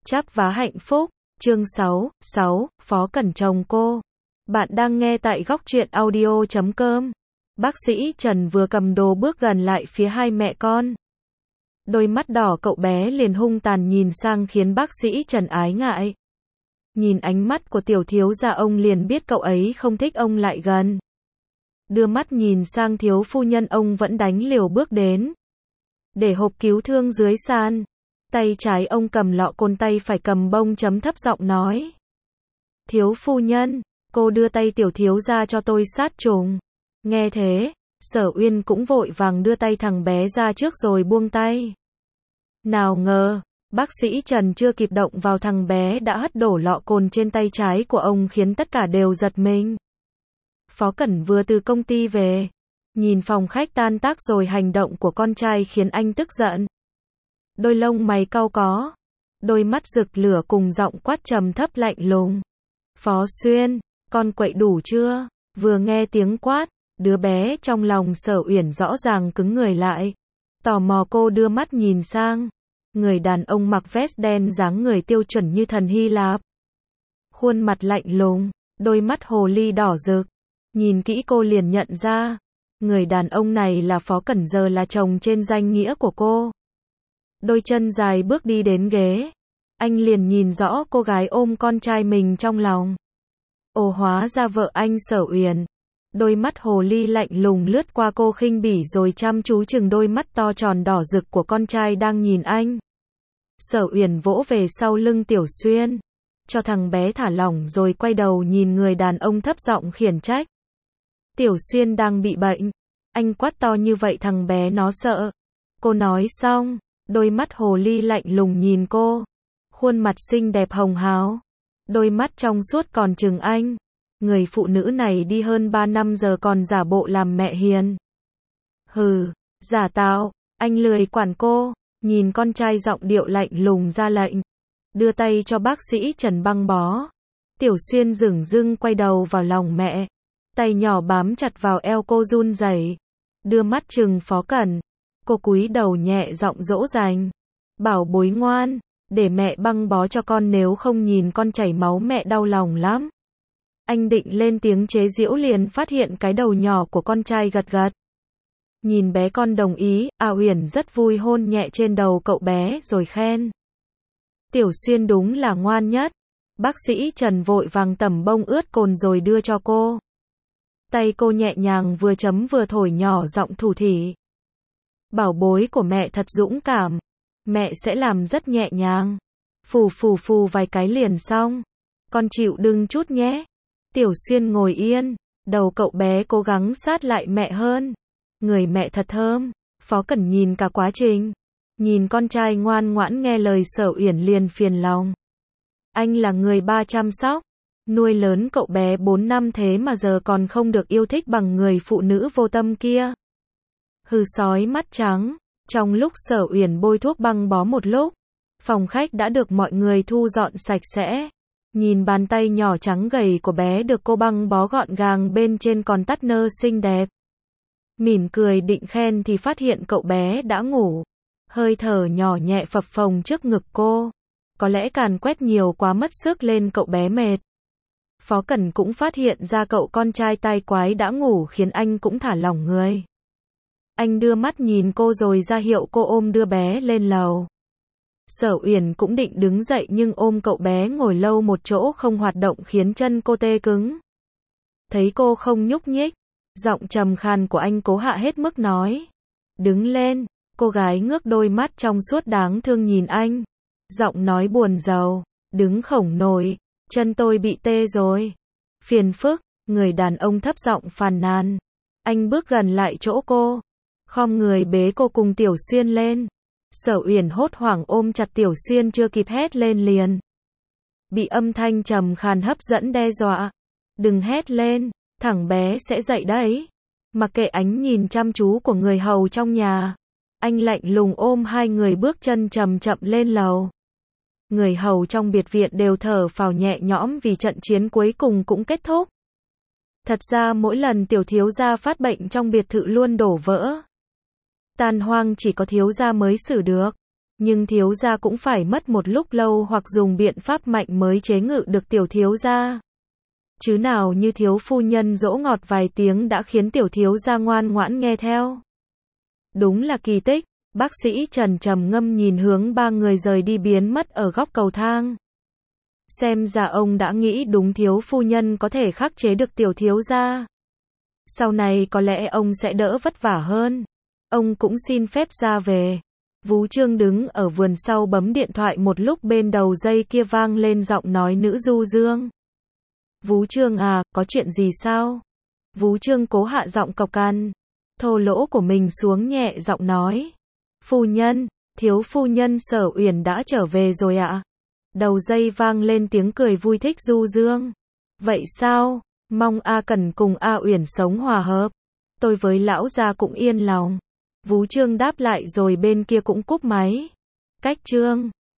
Chắp vá hạnh phúc, chương 6, Phó Cẩn chồng cô. Bạn đang nghe tại góc truyện audio.com. Bác sĩ Trần vừa cầm đồ bước gần lại phía hai mẹ con. Đôi mắt đỏ cậu bé liền hung tàn nhìn sang khiến bác sĩ Trần ái ngại. Nhìn ánh mắt của tiểu thiếu gia ông liền biết cậu ấy không thích ông lại gần. Đưa mắt nhìn sang thiếu phu nhân ông vẫn đánh liều bước đến. Để hộp cứu thương dưới sàn. Tay trái ông cầm lọ cồn, tay phải cầm bông chấm, thấp giọng nói. Thiếu phu nhân, cô đưa tay tiểu thiếu gia cho tôi sát trùng. Nghe thế, Sở Uyên cũng vội vàng đưa tay thằng bé ra trước rồi buông tay. Nào ngờ, bác sĩ Trần chưa kịp động vào thằng bé đã hất đổ lọ cồn trên tay trái của ông khiến tất cả đều giật mình. Phó Cẩn vừa từ công ty về, nhìn phòng khách tan tác rồi hành động của con trai khiến anh tức giận. Đôi lông mày cau có, đôi mắt rực lửa cùng giọng quát trầm thấp lạnh lùng. Phó Xuyên, con quậy đủ chưa? Vừa nghe tiếng quát, đứa bé trong lòng Sở Uyển rõ ràng cứng người lại. Tò mò cô đưa mắt nhìn sang. Người đàn ông mặc vest đen dáng người tiêu chuẩn như thần Hy Lạp. Khuôn mặt lạnh lùng, đôi mắt hồ ly đỏ rực. Nhìn kỹ cô liền nhận ra. Người đàn ông này là Phó Cẩn, giờ là chồng trên danh nghĩa của cô. Đôi chân dài bước đi đến ghế. Anh liền nhìn rõ cô gái ôm con trai mình trong lòng. Ồ, hóa ra vợ anh Sở Uyển. Đôi mắt hồ ly lạnh lùng lướt qua cô khinh bỉ rồi chăm chú chừng đôi mắt to tròn đỏ rực của con trai đang nhìn anh. Sở Uyển vỗ về sau lưng Tiểu Xuyên, cho thằng bé thả lỏng rồi quay đầu nhìn người đàn ông thấp giọng khiển trách. Tiểu Xuyên đang bị bệnh, anh quát to như vậy thằng bé nó sợ. Cô nói xong, đôi mắt hồ ly lạnh lùng nhìn cô, khuôn mặt xinh đẹp hồng hào, đôi mắt trong suốt còn chừng anh. Người phụ nữ này đi hơn 3 năm giờ còn giả bộ làm mẹ hiền. Hừ, giả tạo, anh lười quản cô, nhìn con trai giọng điệu lạnh lùng ra lệnh. Đưa tay cho bác sĩ Trần băng bó. Tiểu Xuyên dửng dưng quay đầu vào lòng mẹ. Tay nhỏ bám chặt vào eo cô run rẩy. Đưa mắt chừng Phó Cẩn. Cô cúi đầu nhẹ giọng dỗ dành. Bảo bối ngoan, để mẹ băng bó cho con, nếu không nhìn con chảy máu mẹ đau lòng lắm. Anh định lên tiếng chế giễu liền phát hiện cái đầu nhỏ của con trai gật gật. Nhìn bé con đồng ý, Uyển rất vui hôn nhẹ trên đầu cậu bé rồi khen. Tiểu Xuyên đúng là ngoan nhất. Bác sĩ Trần vội vàng tẩm bông ướt cồn rồi đưa cho cô. Tay cô nhẹ nhàng vừa chấm vừa thổi nhỏ giọng thủ thỉ. Bảo bối của mẹ thật dũng cảm. Mẹ sẽ làm rất nhẹ nhàng. Phù phù phù vài cái liền xong. Con chịu đừng chút nhé. Tiểu Xuyên ngồi yên, đầu cậu bé cố gắng sát lại mẹ hơn. Người mẹ thật thơm. Phó Cẩn nhìn cả quá trình. Nhìn con trai ngoan ngoãn nghe lời Sở Uyển liền phiền lòng. Anh là người ba chăm sóc, nuôi lớn cậu bé 4 năm thế mà giờ còn không được yêu thích bằng người phụ nữ vô tâm kia. Hừ, sói mắt trắng. Trong lúc Sở Uyển bôi thuốc băng bó một lúc, phòng khách đã được mọi người thu dọn sạch sẽ. Nhìn bàn tay nhỏ trắng gầy của bé được cô băng bó gọn gàng, bên trên còn tắt nơ xinh đẹp. Mỉm cười định khen thì phát hiện cậu bé đã ngủ. Hơi thở nhỏ nhẹ phập phồng trước ngực cô. Có lẽ càn quét nhiều quá mất sức lên cậu bé mệt. Phó Cẩn cũng phát hiện ra cậu con trai tai quái đã ngủ khiến anh cũng thả lỏng người. Anh đưa mắt nhìn cô rồi ra hiệu cô ôm đưa bé lên lầu. Sở Uyển cũng định đứng dậy nhưng ôm cậu bé ngồi lâu một chỗ không hoạt động khiến chân cô tê cứng. Thấy cô không nhúc nhích, giọng trầm khàn của anh cố hạ hết mức nói. Đứng lên. Cô gái ngước đôi mắt trong suốt đáng thương nhìn anh. Giọng nói buồn rầu. Đứng khổng nổi. Chân tôi bị tê rồi. Phiền phức. Người đàn ông thấp giọng phàn nàn. Anh bước gần lại chỗ cô. Khom người bế cô cùng Tiểu Xuyên lên. Sở Uyển hốt hoảng ôm chặt Tiểu Xuyên chưa kịp hét lên liền. Bị âm thanh trầm khàn hấp dẫn đe dọa. Đừng hét lên. Thằng bé sẽ dậy đấy. Mặc kệ ánh nhìn chăm chú của người hầu trong nhà. Anh lạnh lùng ôm hai người bước chân chậm chậm lên lầu. Người hầu trong biệt viện đều thở phào nhẹ nhõm vì trận chiến cuối cùng cũng kết thúc. Thật ra mỗi lần tiểu thiếu gia phát bệnh trong biệt thự luôn đổ vỡ. Tan hoang chỉ có thiếu gia mới xử được. Nhưng thiếu gia cũng phải mất một lúc lâu hoặc dùng biện pháp mạnh mới chế ngự được tiểu thiếu gia. Chứ nào như thiếu phu nhân dỗ ngọt vài tiếng đã khiến tiểu thiếu gia ngoan ngoãn nghe theo. Đúng là kỳ tích, bác sĩ Trần trầm ngâm nhìn hướng ba người rời đi biến mất ở góc cầu thang. Xem ra ông đã nghĩ đúng thiếu phu nhân có thể khắc chế được tiểu thiếu gia. Sau này có lẽ ông sẽ đỡ vất vả hơn. Ông cũng xin phép ra về. Vú Trương đứng ở vườn sau bấm điện thoại một lúc bên đầu dây kia vang lên giọng nói nữ du dương. Vú Trương à, có chuyện gì sao? Vú Trương cố hạ giọng cộc cằn, thô lỗ của mình xuống nhẹ giọng nói. Phu nhân, thiếu phu nhân Sở Uyển đã trở về rồi ạ. Đầu dây vang lên tiếng cười vui thích du dương. Vậy sao? Mong A Cẩn cùng A Uyển sống hòa hợp. Tôi với lão gia cũng yên lòng. Vú Trương đáp lại rồi bên kia cũng cúp máy. Cách Trương.